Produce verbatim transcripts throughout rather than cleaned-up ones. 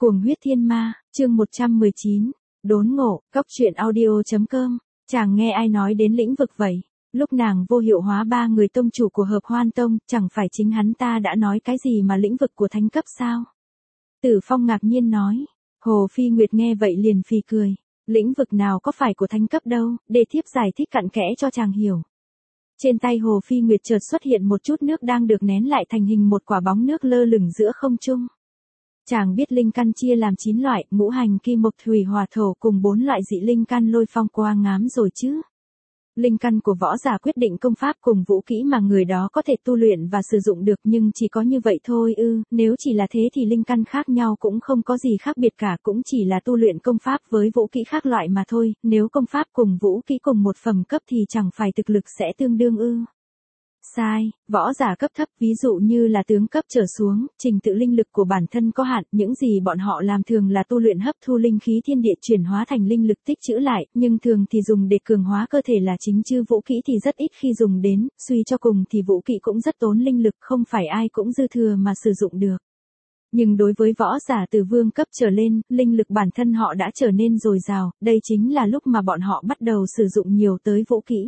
Cuồng huyết thiên ma, chương một trăm mười chín, đốn ngộ, cóc truyện audio.com, chàng nghe ai nói đến lĩnh vực vậy, lúc nàng vô hiệu hóa ba người tông chủ của hợp hoan tông, chẳng phải chính hắn ta đã nói cái gì mà lĩnh vực của thánh cấp sao? Tử Phong ngạc nhiên nói, Hồ Phi Nguyệt nghe vậy liền phì cười, lĩnh vực nào có phải của thánh cấp đâu, để thiếp giải thích cặn kẽ cho chàng hiểu. Trên tay Hồ Phi Nguyệt chợt xuất hiện một chút nước đang được nén lại thành hình một quả bóng nước lơ lửng giữa không trung. Chàng biết linh căn chia làm chín loại, ngũ hành kim mộc thủy hỏa thổ cùng bốn loại dị linh căn lôi phong quang ngám rồi chứ. Linh căn của võ giả quyết định công pháp cùng vũ kỹ mà người đó có thể tu luyện và sử dụng được, nhưng chỉ có như vậy thôi ư, nếu chỉ là thế thì linh căn khác nhau cũng không có gì khác biệt cả, cũng chỉ là tu luyện công pháp với vũ kỹ khác loại mà thôi, nếu công pháp cùng vũ kỹ cùng một phẩm cấp thì chẳng phải thực lực sẽ tương đương ư. Sai, võ giả cấp thấp ví dụ như là tướng cấp trở xuống, trình tự linh lực của bản thân có hạn, những gì bọn họ làm thường là tu luyện hấp thu linh khí thiên địa chuyển hóa thành linh lực tích trữ lại, nhưng thường thì dùng để cường hóa cơ thể là chính chứ vũ kỹ thì rất ít khi dùng đến, suy cho cùng thì vũ kỹ cũng rất tốn linh lực, không phải ai cũng dư thừa mà sử dụng được. Nhưng đối với võ giả từ vương cấp trở lên, linh lực bản thân họ đã trở nên dồi dào, đây chính là lúc mà bọn họ bắt đầu sử dụng nhiều tới vũ kỹ.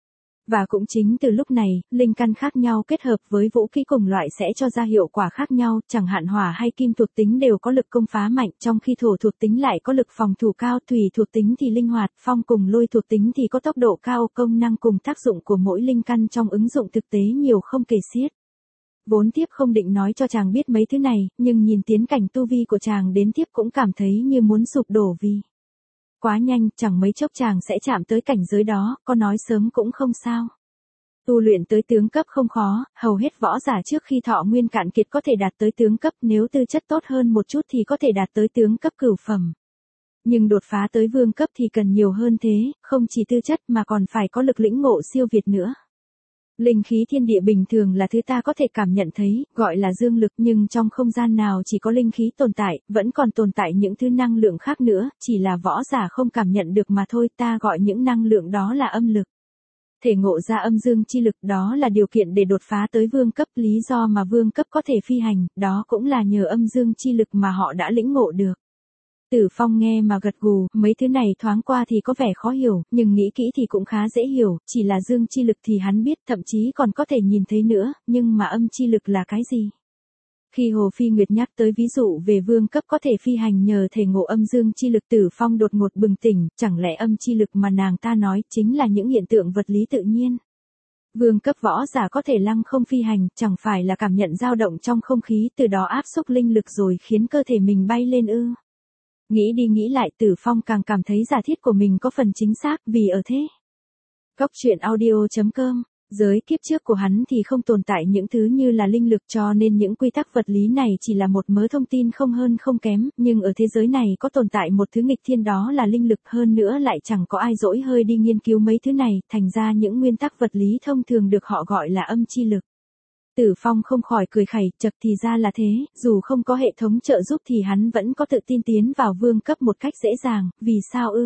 Và cũng chính từ lúc này, linh căn khác nhau kết hợp với vũ kỹ cùng loại sẽ cho ra hiệu quả khác nhau, chẳng hạn hỏa hay kim thuộc tính đều có lực công phá mạnh, trong khi thổ thuộc tính lại có lực phòng thủ cao, thủy thuộc tính thì linh hoạt, phong cùng lôi thuộc tính thì có tốc độ cao, công năng cùng tác dụng của mỗi linh căn trong ứng dụng thực tế nhiều không kể xiết. Vốn tiếp không định nói cho chàng biết mấy thứ này, nhưng nhìn tiến cảnh tu vi của chàng đến tiếp cũng cảm thấy như muốn sụp đổ vì quá nhanh, chẳng mấy chốc chàng sẽ chạm tới cảnh giới đó, có nói sớm cũng không sao. Tu luyện tới tướng cấp không khó, hầu hết võ giả trước khi thọ nguyên cạn kiệt có thể đạt tới tướng cấp, nếu tư chất tốt hơn một chút thì có thể đạt tới tướng cấp cửu phẩm. Nhưng đột phá tới vương cấp thì cần nhiều hơn thế, không chỉ tư chất mà còn phải có lực lĩnh ngộ siêu việt nữa. Linh khí thiên địa bình thường là thứ ta có thể cảm nhận thấy, gọi là dương lực, nhưng trong không gian nào chỉ có linh khí tồn tại, vẫn còn tồn tại những thứ năng lượng khác nữa, chỉ là võ giả không cảm nhận được mà thôi, ta gọi những năng lượng đó là âm lực. Thể ngộ ra âm dương chi lực đó là điều kiện để đột phá tới vương cấp, lý do mà vương cấp có thể phi hành, đó cũng là nhờ âm dương chi lực mà họ đã lĩnh ngộ được. Tử Phong nghe mà gật gù, mấy thứ này thoáng qua thì có vẻ khó hiểu, nhưng nghĩ kỹ thì cũng khá dễ hiểu, chỉ là dương chi lực thì hắn biết, thậm chí còn có thể nhìn thấy nữa, nhưng mà âm chi lực là cái gì? Khi Hồ Phi Nguyệt nhắc tới ví dụ về vương cấp có thể phi hành nhờ thể ngộ âm dương chi lực, Tử Phong đột ngột bừng tỉnh, chẳng lẽ âm chi lực mà nàng ta nói chính là những hiện tượng vật lý tự nhiên? Vương cấp võ giả có thể lăng không phi hành, chẳng phải là cảm nhận dao động trong không khí, từ đó áp xúc linh lực rồi khiến cơ thể mình bay lên ư? Nghĩ đi nghĩ lại, Tử Phong càng cảm thấy giả thiết của mình có phần chính xác, vì ở thế. Cóc truyện audio.com, giới kiếp trước của hắn thì không tồn tại những thứ như là linh lực, cho nên những quy tắc vật lý này chỉ là một mớ thông tin không hơn không kém, nhưng ở thế giới này có tồn tại một thứ nghịch thiên, đó là linh lực, hơn nữa lại chẳng có ai dỗi hơi đi nghiên cứu mấy thứ này, thành ra những nguyên tắc vật lý thông thường được họ gọi là âm chi lực. Tử Phong không khỏi cười khẩy, chật thì ra là thế, dù không có hệ thống trợ giúp thì hắn vẫn có tự tin tiến vào vương cấp một cách dễ dàng, vì sao ư?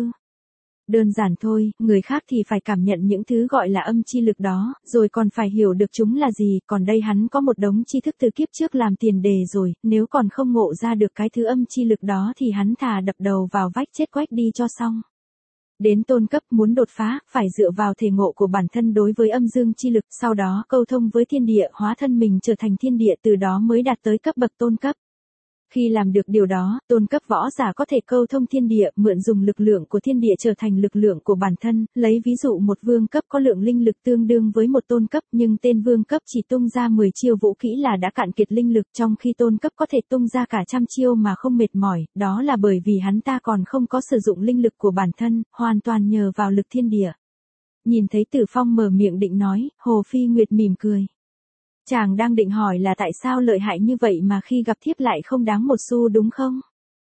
Đơn giản thôi, người khác thì phải cảm nhận những thứ gọi là âm chi lực đó, rồi còn phải hiểu được chúng là gì, còn đây hắn có một đống tri thức từ kiếp trước làm tiền đề rồi, nếu còn không ngộ ra được cái thứ âm chi lực đó thì hắn thà đập đầu vào vách chết quách đi cho xong. Đến tôn cấp muốn đột phá, phải dựa vào thể ngộ của bản thân đối với âm dương chi lực, sau đó câu thông với thiên địa, hóa thân mình trở thành thiên địa, từ đó mới đạt tới cấp bậc tôn cấp. Khi làm được điều đó, tôn cấp võ giả có thể câu thông thiên địa, mượn dùng lực lượng của thiên địa trở thành lực lượng của bản thân, lấy ví dụ một vương cấp có lượng linh lực tương đương với một tôn cấp, nhưng tên vương cấp chỉ tung ra mười chiêu vũ kỹ là đã cạn kiệt linh lực, trong khi tôn cấp có thể tung ra cả trăm chiêu mà không mệt mỏi, đó là bởi vì hắn ta còn không có sử dụng linh lực của bản thân, hoàn toàn nhờ vào lực thiên địa. Nhìn thấy Tử Phong mở miệng định nói, Hồ Phi Nguyệt mỉm cười. Chàng đang định hỏi là tại sao lợi hại như vậy mà khi gặp thiếp lại không đáng một xu đúng không?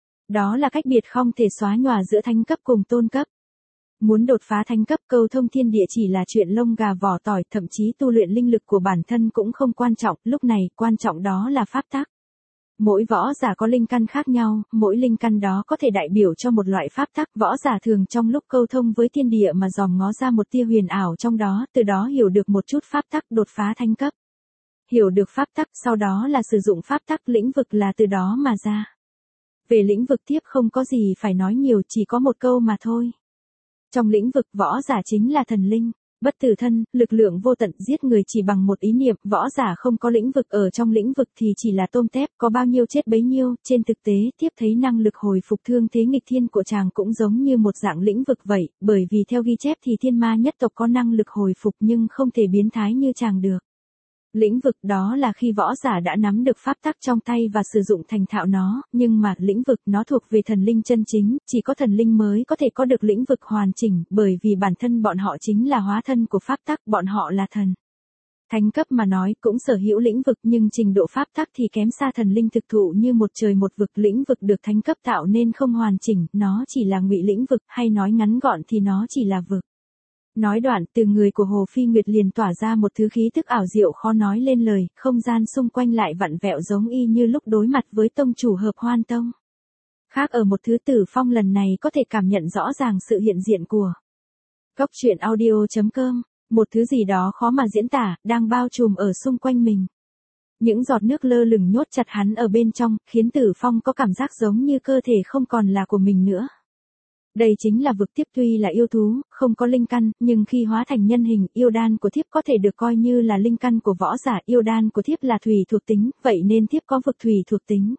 Đó là cách biệt không thể xóa nhòa giữa thánh cấp cùng tôn cấp. Muốn đột phá thánh cấp, câu thông thiên địa chỉ là chuyện lông gà vỏ tỏi, thậm chí tu luyện linh lực của bản thân cũng không quan trọng, lúc này quan trọng đó là pháp tắc. Mỗi võ giả có linh căn khác nhau, mỗi linh căn đó có thể đại biểu cho một loại pháp tắc, võ giả thường trong lúc câu thông với thiên địa mà dòm ngó ra một tia huyền ảo trong đó, từ đó hiểu được một chút pháp tắc, đột phá thánh cấp. Hiểu được pháp tắc, sau đó là sử dụng pháp tắc, lĩnh vực là từ đó mà ra. Về lĩnh vực thiếp không có gì phải nói nhiều, chỉ có một câu mà thôi. Trong lĩnh vực võ giả chính là thần linh, bất tử thân, lực lượng vô tận, giết người chỉ bằng một ý niệm, võ giả không có lĩnh vực, ở trong lĩnh vực thì chỉ là tôm tép, có bao nhiêu chết bấy nhiêu. Trên thực tế, thiếp thấy năng lực hồi phục thương thế nghịch thiên của chàng cũng giống như một dạng lĩnh vực vậy, bởi vì theo ghi chép thì thiên ma nhất tộc có năng lực hồi phục nhưng không thể biến thái như chàng được. Lĩnh vực đó là khi võ giả đã nắm được pháp tắc trong tay và sử dụng thành thạo nó, nhưng mà lĩnh vực nó thuộc về thần linh chân chính, chỉ có thần linh mới có thể có được lĩnh vực hoàn chỉnh, bởi vì bản thân bọn họ chính là hóa thân của pháp tắc, bọn họ là thần. Thánh cấp mà nói cũng sở hữu lĩnh vực nhưng trình độ pháp tắc thì kém xa thần linh thực thụ như một trời một vực. Lĩnh vực được thánh cấp tạo nên không hoàn chỉnh, nó chỉ là ngụy lĩnh vực, hay nói ngắn gọn thì nó chỉ là vực. Nói đoạn, từ người của Hồ Phi Nguyệt liền tỏa ra một thứ khí tức ảo diệu khó nói lên lời, không gian xung quanh lại vặn vẹo giống y như lúc đối mặt với tông chủ Hợp Hoan Tông. Khác ở một thứ, Tử Phong lần này có thể cảm nhận rõ ràng sự hiện diện của Cốc truyện audio chấm com, một thứ gì đó khó mà diễn tả, đang bao trùm ở xung quanh mình. Những giọt nước lơ lửng nhốt chặt hắn ở bên trong, khiến Tử Phong có cảm giác giống như cơ thể không còn là của mình nữa. Đây chính là vực. Thiếp tuy là yêu thú, không có linh căn, nhưng khi hóa thành nhân hình, yêu đan của thiếp có thể được coi như là linh căn của võ giả. Yêu đan của thiếp là thủy thuộc tính, vậy nên thiếp có vực thủy thuộc tính.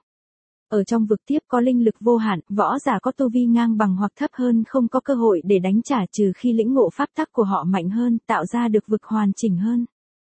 Ở trong vực thiếp có linh lực vô hạn, võ giả có tu vi ngang bằng hoặc thấp hơn không có cơ hội để đánh trả trừ khi lĩnh ngộ pháp tắc của họ mạnh hơn, tạo ra được vực hoàn chỉnh hơn.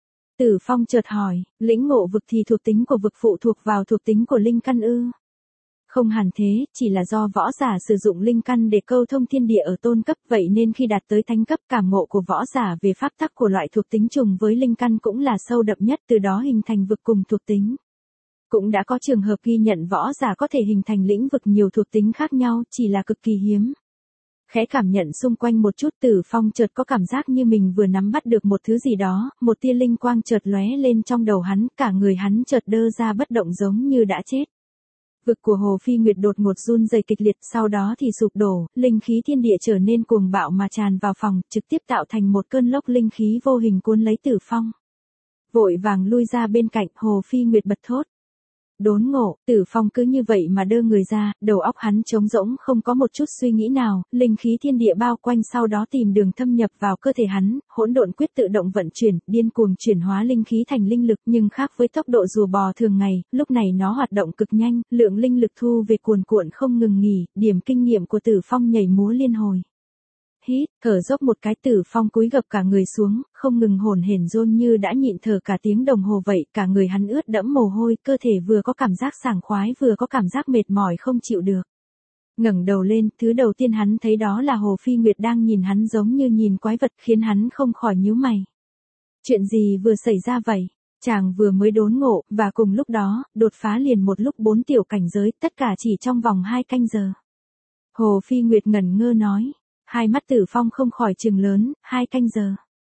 Tử Phong chợt hỏi, lĩnh ngộ vực thì thuộc tính của vực phụ thuộc vào thuộc tính của linh căn ư? Không hẳn thế, chỉ là do võ giả sử dụng linh căn để câu thông thiên địa ở tôn cấp, vậy nên khi đạt tới thánh cấp, cảm ngộ của võ giả về pháp tắc của loại thuộc tính trùng với linh căn cũng là sâu đậm nhất, từ đó hình thành vực cùng thuộc tính. Cũng đã có trường hợp ghi nhận võ giả có thể hình thành lĩnh vực nhiều thuộc tính khác nhau, chỉ là cực kỳ hiếm. Khẽ cảm nhận xung quanh một chút, Tử Phong chợt có cảm giác như mình vừa nắm bắt được một thứ gì đó, một tia linh quang chợt lóe lên trong đầu hắn, cả người hắn chợt đơ ra bất động giống như đã chết. Vực của Hồ Phi Nguyệt đột ngột run rẩy kịch liệt, sau đó thì sụp đổ, linh khí thiên địa trở nên cuồng bạo mà tràn vào phòng, trực tiếp tạo thành một cơn lốc linh khí vô hình cuốn lấy Tử Phong. Vội vàng lui ra bên cạnh, Hồ Phi Nguyệt bật thốt. Đốn ngộ. Tử Phong cứ như vậy mà đơ người ra, đầu óc hắn trống rỗng, không có một chút suy nghĩ nào, linh khí thiên địa bao quanh sau đó tìm đường thâm nhập vào cơ thể hắn, hỗn độn quyết tự động vận chuyển, điên cuồng chuyển hóa linh khí thành linh lực, nhưng khác với tốc độ rùa bò thường ngày, lúc này nó hoạt động cực nhanh, lượng linh lực thu về cuồn cuộn không ngừng nghỉ, điểm kinh nghiệm của Tử Phong nhảy múa liên hồi. Hít, thở dốc một cái, Tử Phong cúi gập cả người xuống, không ngừng hổn hển rôn như đã nhịn thở cả tiếng đồng hồ vậy, cả người hắn ướt đẫm mồ hôi, cơ thể vừa có cảm giác sảng khoái vừa có cảm giác mệt mỏi không chịu được. Ngẩng đầu lên, thứ đầu tiên hắn thấy đó là Hồ Phi Nguyệt đang nhìn hắn giống như nhìn quái vật, khiến hắn không khỏi nhíu mày. Chuyện gì vừa xảy ra vậy? Chàng vừa mới đốn ngộ, và cùng lúc đó, đột phá liền một lúc bốn tiểu cảnh giới, tất cả chỉ trong vòng hai canh giờ. Hồ Phi Nguyệt ngẩn ngơ nói. Hai mắt Tử Phong không khỏi trừng lớn, hai canh giờ.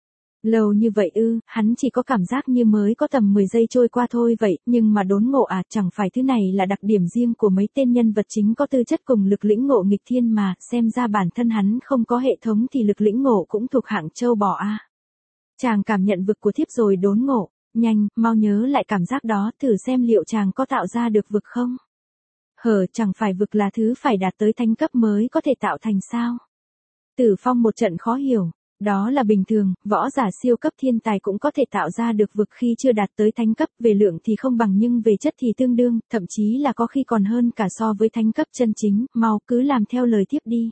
Lâu như vậy ư? Hắn chỉ có cảm giác như mới có tầm mười giây trôi qua thôi vậy, nhưng mà đốn ngộ à, chẳng phải thứ này là đặc điểm riêng của mấy tên nhân vật chính có tư chất cùng lực lĩnh ngộ nghịch thiên mà, xem ra bản thân hắn không có hệ thống thì lực lĩnh ngộ cũng thuộc hạng châu bò a. À. Chàng cảm nhận vực của thiếp rồi đốn ngộ, nhanh, mau nhớ lại cảm giác đó, thử xem liệu chàng có tạo ra được vực không? Hờ, chẳng phải vực là thứ phải đạt tới thánh cấp mới có thể tạo thành sao? Tử Phong một trận khó hiểu, đó là bình thường, võ giả siêu cấp thiên tài cũng có thể tạo ra được vực khi chưa đạt tới thánh cấp, về lượng thì không bằng nhưng về chất thì tương đương, thậm chí là có khi còn hơn cả so với thánh cấp chân chính, mau cứ làm theo lời thiếp đi.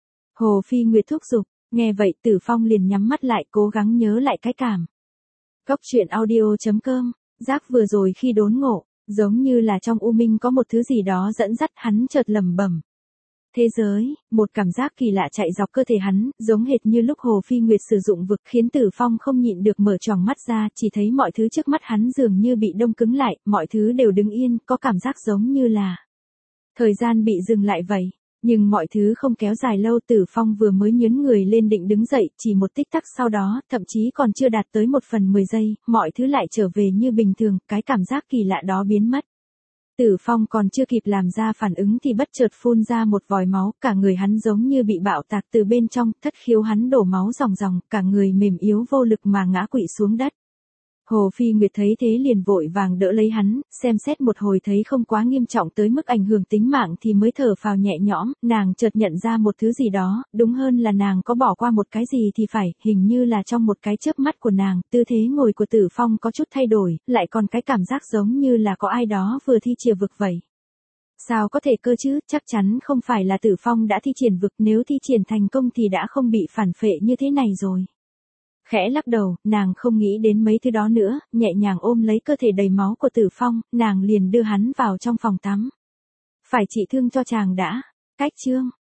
Hồ Phi Nguyệt thúc giục, nghe vậy Tử Phong liền nhắm mắt lại cố gắng nhớ lại cái cảm. Cốc truyện audio chấm com, giác vừa rồi khi đốn ngộ, giống như là trong u minh có một thứ gì đó dẫn dắt hắn chợt lẩm bẩm. Thế giới, một cảm giác kỳ lạ chạy dọc cơ thể hắn, giống hệt như lúc Hồ Phi Nguyệt sử dụng vực, khiến Tử Phong không nhịn được mở tròng mắt ra, chỉ thấy mọi thứ trước mắt hắn dường như bị đông cứng lại, mọi thứ đều đứng yên, có cảm giác giống như là thời gian bị dừng lại vậy. Nhưng mọi thứ không kéo dài lâu, Tử Phong vừa mới nhướng người lên định đứng dậy, chỉ một tích tắc sau đó, thậm chí còn chưa đạt tới một phần mười giây, mọi thứ lại trở về như bình thường, cái cảm giác kỳ lạ đó biến mất. Tử Phong còn chưa kịp làm ra phản ứng thì bất chợt phun ra một vòi máu, cả người hắn giống như bị bạo tạc từ bên trong, thất khiếu hắn đổ máu ròng ròng, cả người mềm yếu vô lực mà ngã quỵ xuống đất. Hồ Phi Nguyệt thấy thế liền vội vàng đỡ lấy hắn, xem xét một hồi thấy không quá nghiêm trọng tới mức ảnh hưởng tính mạng thì mới thở phào nhẹ nhõm, nàng chợt nhận ra một thứ gì đó, đúng hơn là nàng có bỏ qua một cái gì thì phải, hình như là trong một cái chớp mắt của nàng, tư thế ngồi của Tử Phong có chút thay đổi, lại còn cái cảm giác giống như là có ai đó vừa thi triển vực vậy. Sao có thể cơ chứ, chắc chắn không phải là Tử Phong đã thi triển vực, nếu thi triển thành công thì đã không bị phản phệ như thế này rồi. Khẽ lắc đầu, nàng không nghĩ đến mấy thứ đó nữa, nhẹ nhàng ôm lấy cơ thể đầy máu của Tử Phong, nàng liền đưa hắn vào trong phòng tắm. Phải trị thương cho chàng đã. Cách chương